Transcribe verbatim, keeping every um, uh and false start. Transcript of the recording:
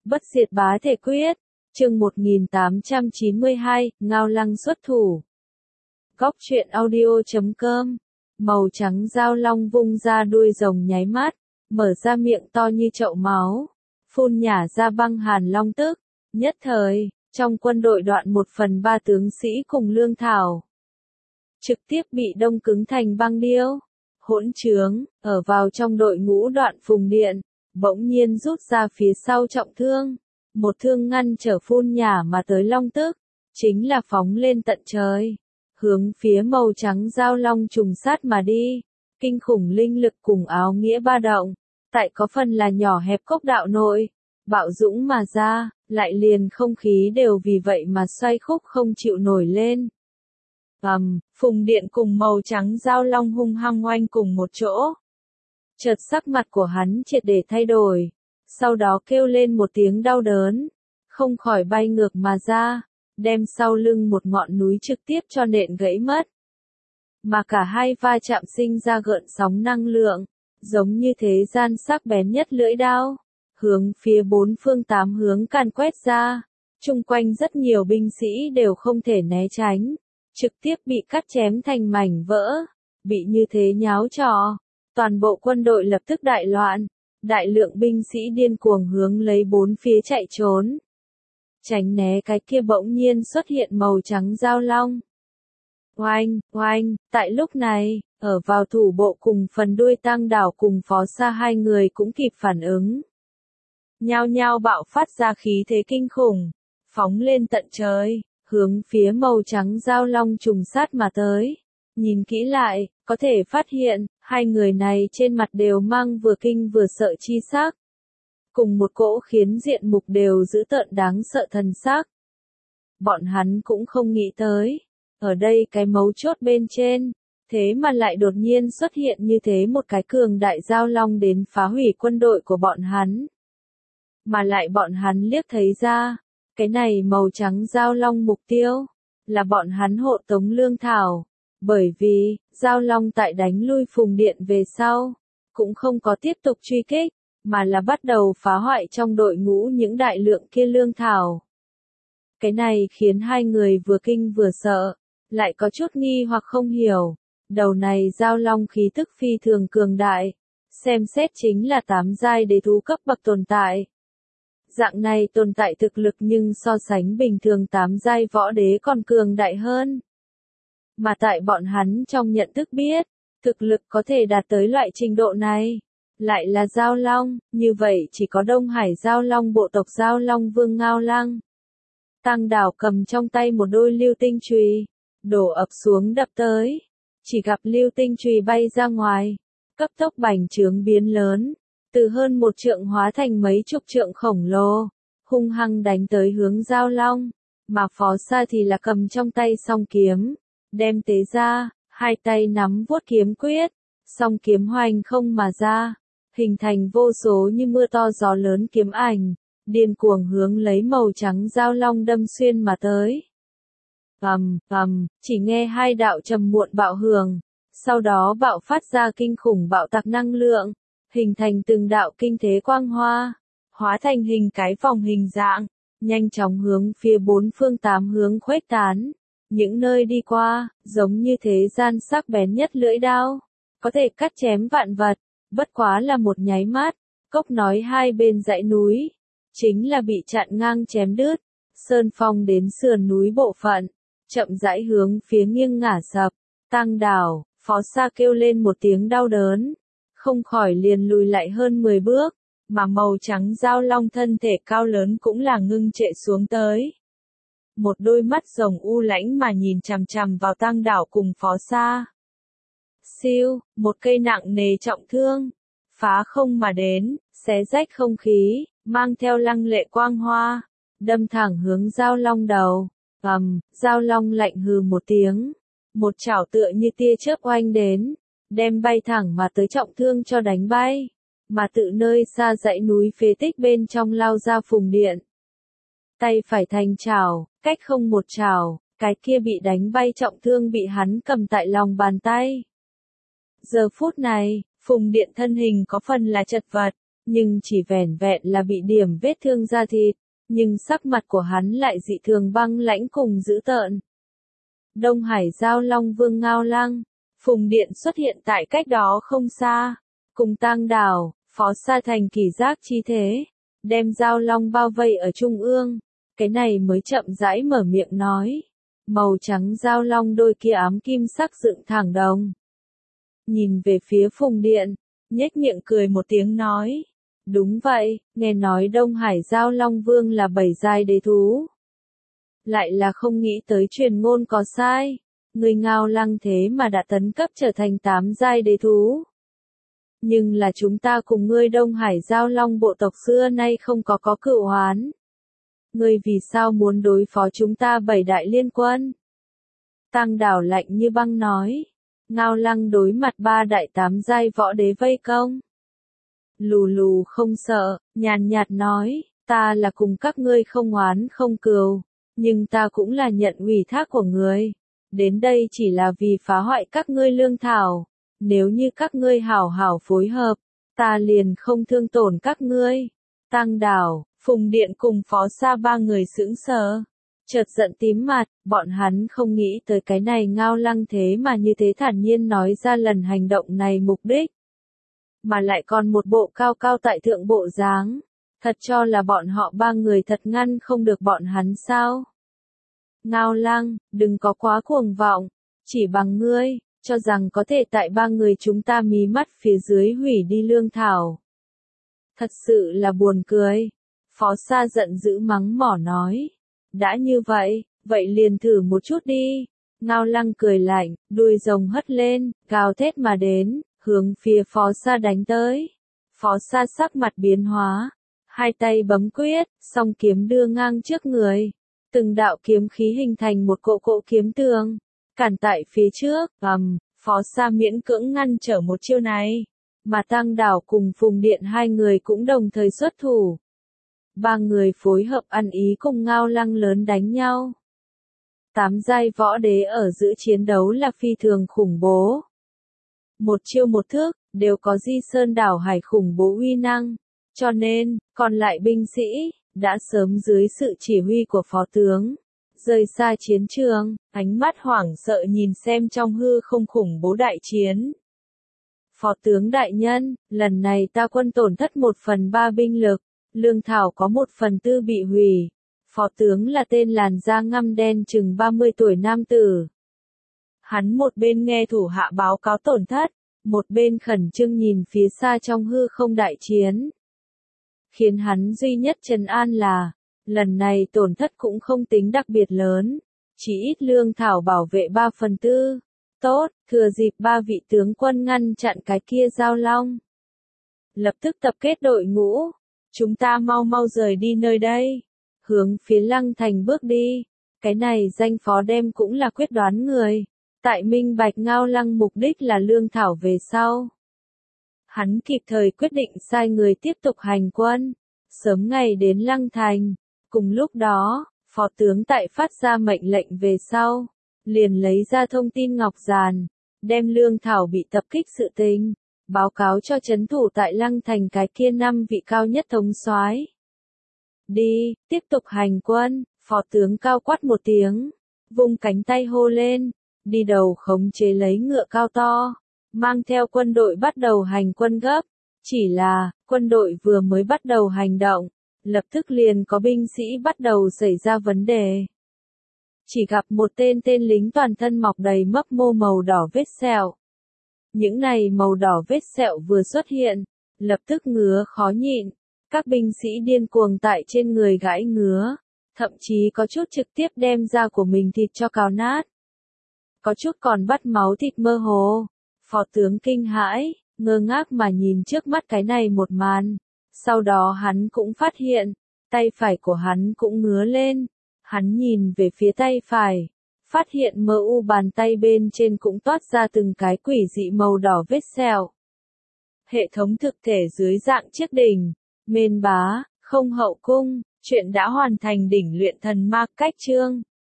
Bất diệt bá thể quyết, chương một nghìn tám trăm chín mươi hai, Ngao Lăng xuất thủ. Góc truyện audio chấm com, màu trắng dao long vung ra đuôi rồng nháy mắt, mở ra miệng to như chậu máu, phun nhả ra băng hàn long tức, nhất thời, trong quân đội đoạn một phần ba tướng sĩ cùng lương thảo. Trực tiếp bị đông cứng thành băng điêu, hỗn trướng, ở vào trong đội ngũ đoạn phùng điện, bỗng nhiên rút ra phía sau trọng thương, một thương ngăn trở phun nhả mà tới long tức, chính là phóng lên tận trời, hướng phía màu trắng dao long trùng sát mà đi, kinh khủng linh lực cùng áo nghĩa ba động, tại có phần là nhỏ hẹp cốc đạo nội, bạo dũng mà ra, lại liền không khí đều vì vậy mà xoay khúc không chịu nổi lên. Ầm, um, phùng điện cùng màu trắng dao long hung hăng oanh cùng một chỗ. Chợt sắc mặt của hắn triệt để thay đổi, sau đó kêu lên một tiếng đau đớn, không khỏi bay ngược mà ra, đem sau lưng một ngọn núi trực tiếp cho nện gãy mất. Mà cả hai va chạm sinh ra gợn sóng năng lượng, giống như thế gian sắc bén nhất lưỡi đao, hướng phía bốn phương tám hướng càn quét ra, chung quanh rất nhiều binh sĩ đều không thể né tránh, trực tiếp bị cắt chém thành mảnh vỡ, bị như thế nháo trò. Toàn bộ quân đội lập tức đại loạn, đại lượng binh sĩ điên cuồng hướng lấy bốn phía chạy trốn. Tránh né cái kia bỗng nhiên xuất hiện màu trắng dao long. Oanh, oanh, tại lúc này, ở vào thủ bộ cùng phần đuôi Tăng Đảo cùng Phó Sa hai người cũng kịp phản ứng. Nhao nhao bạo phát ra khí thế kinh khủng, phóng lên tận trời, hướng phía màu trắng dao long trùng sát mà tới. Nhìn kỹ lại, có thể phát hiện, hai người này trên mặt đều mang vừa kinh vừa sợ chi sắc. Cùng một cỗ khiến diện mục đều dữ tợn đáng sợ thần sắc. Bọn hắn cũng không nghĩ tới, ở đây cái mấu chốt bên trên, thế mà lại đột nhiên xuất hiện như thế một cái cường đại dao long đến phá hủy quân đội của bọn hắn. Mà lại bọn hắn liếc thấy ra, cái này màu trắng dao long mục tiêu, là bọn hắn hộ tống lương thảo. Bởi vì, Giao Long tại đánh lui phùng điện về sau, cũng không có tiếp tục truy kích, mà là bắt đầu phá hoại trong đội ngũ những đại lượng kia lương thảo. Cái này khiến hai người vừa kinh vừa sợ, lại có chút nghi hoặc không hiểu. Đầu này Giao Long khí tức phi thường cường đại, xem xét chính là tám giai đế thú cấp bậc tồn tại. Dạng này tồn tại thực lực nhưng so sánh bình thường tám giai võ đế còn cường đại hơn. Mà tại bọn hắn trong nhận thức biết, thực lực có thể đạt tới loại trình độ này, lại là Giao Long, như vậy chỉ có Đông Hải Giao Long bộ tộc Giao Long Vương Ngao Lăng. Tăng Đảo cầm trong tay một đôi lưu tinh chùy, đổ ập xuống đập tới, chỉ gặp lưu tinh chùy bay ra ngoài, cấp tốc bành trướng biến lớn, từ hơn một trượng hóa thành mấy chục trượng khổng lồ, hung hăng đánh tới hướng Giao Long, mà Phó Sa thì là cầm trong tay song kiếm. Đem tế ra, hai tay nắm vuốt kiếm quyết, song kiếm hoành không mà ra, hình thành vô số như mưa to gió lớn kiếm ảnh, điên cuồng hướng lấy màu trắng dao long đâm xuyên mà tới. Ầm, ầm, chỉ nghe hai đạo trầm muộn bạo hưởng, sau đó bạo phát ra kinh khủng bạo tạc năng lượng, hình thành từng đạo kinh thế quang hoa, hóa thành hình cái vòng hình dạng, nhanh chóng hướng phía bốn phương tám hướng khuếch tán. Những nơi đi qua, giống như thế gian sắc bén nhất lưỡi đao, có thể cắt chém vạn vật, bất quá là một nháy mắt, cốc nói hai bên dãy núi, chính là bị chặn ngang chém đứt, sơn phong đến sườn núi bộ phận, chậm rãi hướng phía nghiêng ngả sập, Tăng Đảo, Phó Sa kêu lên một tiếng đau đớn, không khỏi liền lùi lại hơn mười bước, mà màu trắng dao long thân thể cao lớn cũng là ngưng trệ xuống tới. Một đôi mắt rồng u lãnh mà nhìn chằm chằm vào Tăng Đảo cùng Phó Sa. Siêu, một cây nặng nề trọng thương, phá không mà đến, xé rách không khí, mang theo lăng lệ quang hoa, đâm thẳng hướng Giao Long đầu. Ầm, Giao Long lạnh hừ một tiếng, một chảo tựa như tia chớp oanh đến, đem bay thẳng mà tới trọng thương cho đánh bay, mà tự nơi xa dãy núi phế tích bên trong lao ra phùng điện. Tay phải thành chảo, cách không một chảo, cái kia bị đánh bay trọng thương bị hắn cầm tại lòng bàn tay. Giờ phút này, phùng điện thân hình có phần là chật vật, nhưng chỉ vẻn vẹn là bị điểm vết thương da thịt, nhưng sắc mặt của hắn lại dị thường băng lãnh cùng dữ tợn. Đông Hải Giao Long Vương Ngao Lăng, Phùng Điện xuất hiện tại cách đó không xa, cùng Tang Đảo, Phó Sa thành kỳ giác chi thế, đem Giao Long bao vây ở trung ương, cái này mới chậm rãi mở miệng nói. Màu trắng Giao Long đôi kia ám kim sắc dựng thẳng đồng. Nhìn về phía Phùng Điện, nhếch miệng cười một tiếng nói. Đúng vậy, nghe nói Đông Hải Giao Long Vương là bảy giai đế thú. Lại là không nghĩ tới truyền ngôn có sai, người Ngao Lăng thế mà đã tấn cấp trở thành tám giai đế thú. Nhưng là chúng ta cùng ngươi Đông Hải Giao Long bộ tộc xưa nay không có có cựu oán. Ngươi vì sao muốn đối phó chúng ta bảy đại liên quân? Tang Đảo lạnh như băng nói. Ngao Lăng đối mặt ba đại tám giai võ đế vây công. Lù lù không sợ, nhàn nhạt nói, ta là cùng các ngươi không oán không cừu, nhưng ta cũng là nhận ủy thác của ngươi. Đến đây chỉ là vì phá hoại các ngươi lương thảo. Nếu như các ngươi hảo hảo phối hợp, ta liền không thương tổn các ngươi. Tang Đảo, Phùng Điện cùng Phó Sa ba người sững sờ, chợt giận tím mặt, bọn hắn không nghĩ tới cái này Ngao Lăng thế mà như thế thản nhiên nói ra lần hành động này mục đích. Mà lại còn một bộ cao cao tại thượng bộ dáng, thật cho là bọn họ ba người thật ngăn không được bọn hắn sao. Ngao Lăng, đừng có quá cuồng vọng, chỉ bằng ngươi, cho rằng có thể tại ba người chúng ta mí mắt phía dưới hủy đi lương thảo. Thật sự là buồn cười. Phó Sa giận dữ mắng mỏ nói. Đã như vậy, vậy liền thử một chút đi. Ngao Lăng cười lạnh, đuôi rồng hất lên, gào thét mà đến, hướng phía Phó Sa đánh tới. Phó Sa sắc mặt biến hóa, hai tay bấm quyết, song kiếm đưa ngang trước người. Từng đạo kiếm khí hình thành một cỗ cỗ kiếm tường, cản tại phía trước, ầm, Phó Sa miễn cưỡng ngăn trở một chiêu này. Mà Tang Đảo cùng Phùng Điện hai người cũng đồng thời xuất thủ. Ba người phối hợp ăn ý cùng Ngao Lăng lớn đánh nhau. Tám giai võ đế ở giữa chiến đấu là phi thường khủng bố. Một chiêu một thước, đều có Di Sơn Đảo Hải khủng bố uy năng. Cho nên, còn lại binh sĩ, đã sớm dưới sự chỉ huy của phó tướng. Rời xa chiến trường, ánh mắt hoảng sợ nhìn xem trong hư không khủng bố đại chiến. Phó tướng đại nhân, lần này ta quân tổn thất một phần ba binh lực, lương thảo có một phần tư bị hủy. Phó tướng là tên làn da ngăm đen chừng ba mươi tuổi nam tử. Hắn một bên nghe thủ hạ báo cáo tổn thất, một bên khẩn trương nhìn phía xa trong hư không đại chiến. Khiến hắn duy nhất trấn an là, lần này tổn thất cũng không tính đặc biệt lớn, chỉ ít lương thảo bảo vệ ba phần tư. Tốt, thừa dịp ba vị tướng quân ngăn chặn cái kia Giao Long. Lập tức tập kết đội ngũ, chúng ta mau mau rời đi nơi đây, hướng phía Lăng Thành bước đi. Cái này danh phó đem cũng là quyết đoán người, tại minh bạch Ngao Lăng mục đích là lương thảo về sau. Hắn kịp thời quyết định sai người tiếp tục hành quân, sớm ngày đến Lăng Thành. Cùng lúc đó, phó tướng tại phát ra mệnh lệnh về sau, liền lấy ra thông tin ngọc giàn, đem lương thảo bị tập kích sự tình, báo cáo cho trấn thủ tại Lăng Thành cái kia năm vị cao nhất thống soái. Đi, tiếp tục hành quân, phó tướng cao quát một tiếng, vung cánh tay hô lên, đi đầu khống chế lấy ngựa cao to, mang theo quân đội bắt đầu hành quân gấp. Chỉ là, quân đội vừa mới bắt đầu hành động, lập tức liền có binh sĩ bắt đầu xảy ra vấn đề. Chỉ gặp một tên tên lính toàn thân mọc đầy mấp mô màu đỏ vết sẹo. Những này màu đỏ vết sẹo vừa xuất hiện, lập tức ngứa khó nhịn. Các binh sĩ điên cuồng tại trên người gãi ngứa, thậm chí có chút trực tiếp đem da của mình thịt cho cào nát. Có chút còn bắt máu thịt mơ hồ. Phó tướng kinh hãi, ngơ ngác mà nhìn trước mắt cái này một màn. Sau đó hắn cũng phát hiện, tay phải của hắn cũng ngứa lên. Hắn nhìn về phía tay phải, phát hiện mờ u bàn tay bên trên cũng toát ra từng cái quỷ dị màu đỏ vết sẹo. Hệ thống thực thể dưới dạng chiếc đỉnh, mên bá, không hậu cung, chuyện đã hoàn thành đỉnh luyện thần ma cách chương.